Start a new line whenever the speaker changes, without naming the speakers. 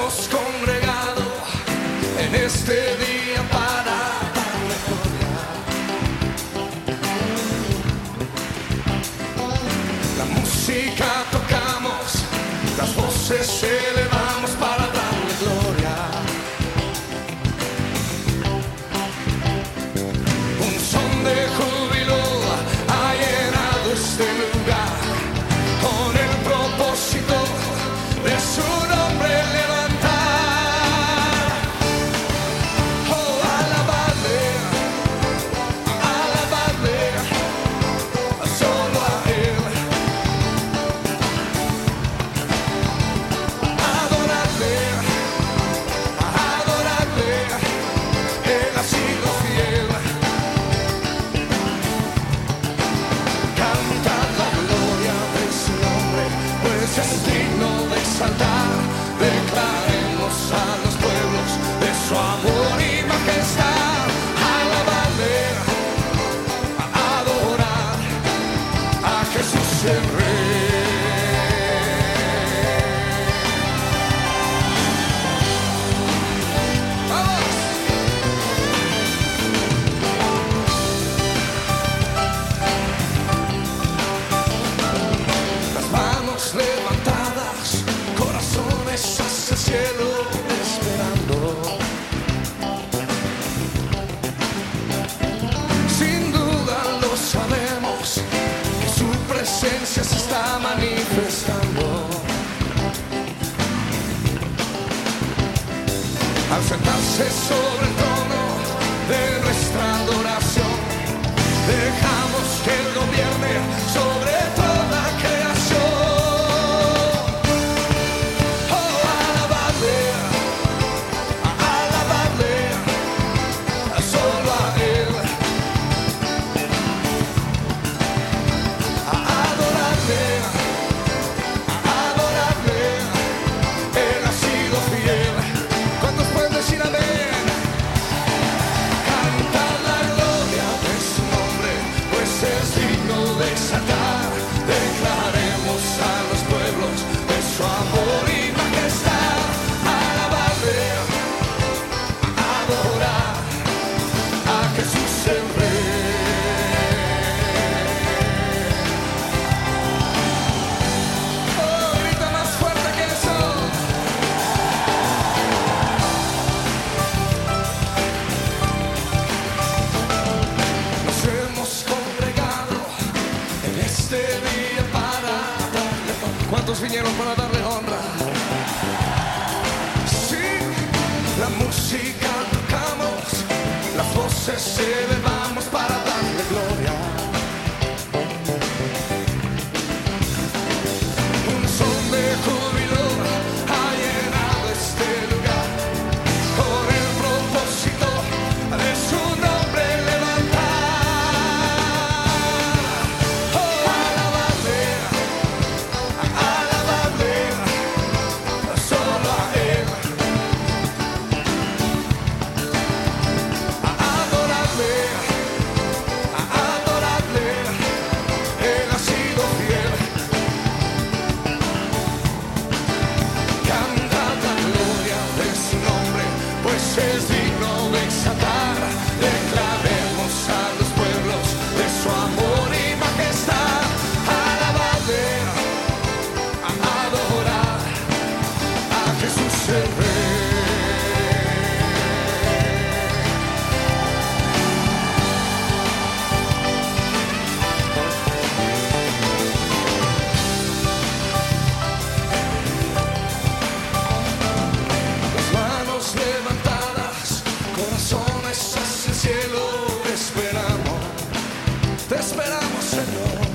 hemos congregado en este día para darle gloria. La música tocamos, las voces elevamos para darle gloria. Un son de júbilo ha llenado este lugar con el propósito de su nombre levantar. Oh, alabarle, alabarle, solo a Él. Adorarle, adorarle, Él ha sido fiel. Cantar la gloria de su nombre, pues es digno de exaltar. Declaremos a los pueblos de su amor y majestad. Alabarle, adorar a Jesús el Rey. ¡Vamos! Las manos levantadas, corazones hacia el cielo esperando. Sin duda lo sabemos, que su presencia se está manifestando. Al sentarse sobre el trono de nuestra adoración, dejamos que Él gobierne sobre toda creación. Oh, alabarle, alabarle, solo a Él. Adorarle, adorarle, Él ha sido fiel. ¿Cuántos pueden decir amén? Cantar la gloria de su nombre, pues es digno de exaltar. Declaremos a los pueblos de su amor y majestad. Alabarle, adorar a Jesús el Rey. Oh, grita más fuerte que eso. Nos hemos congregado en este día para darle honra. ¿Cuántos vinieron para darle honra? Sí, la música tocamos, las voces elevamos para darle gloria. Un son de júbilo ha llenado este lugar con el propósito de su nombre levantar. Oh, alabarle, alabarle, solo a Él. Adorarle, adorarle, Él ha sido fiel. Cantad la gloria de su nombre, pues es digno de exaltar. Declaremos a los pueblos de su amor y majestad. Alabarle, adorar a Jesús el Rey. Las manos levantadas, corazones hacia el cielo, te esperamos, Señor.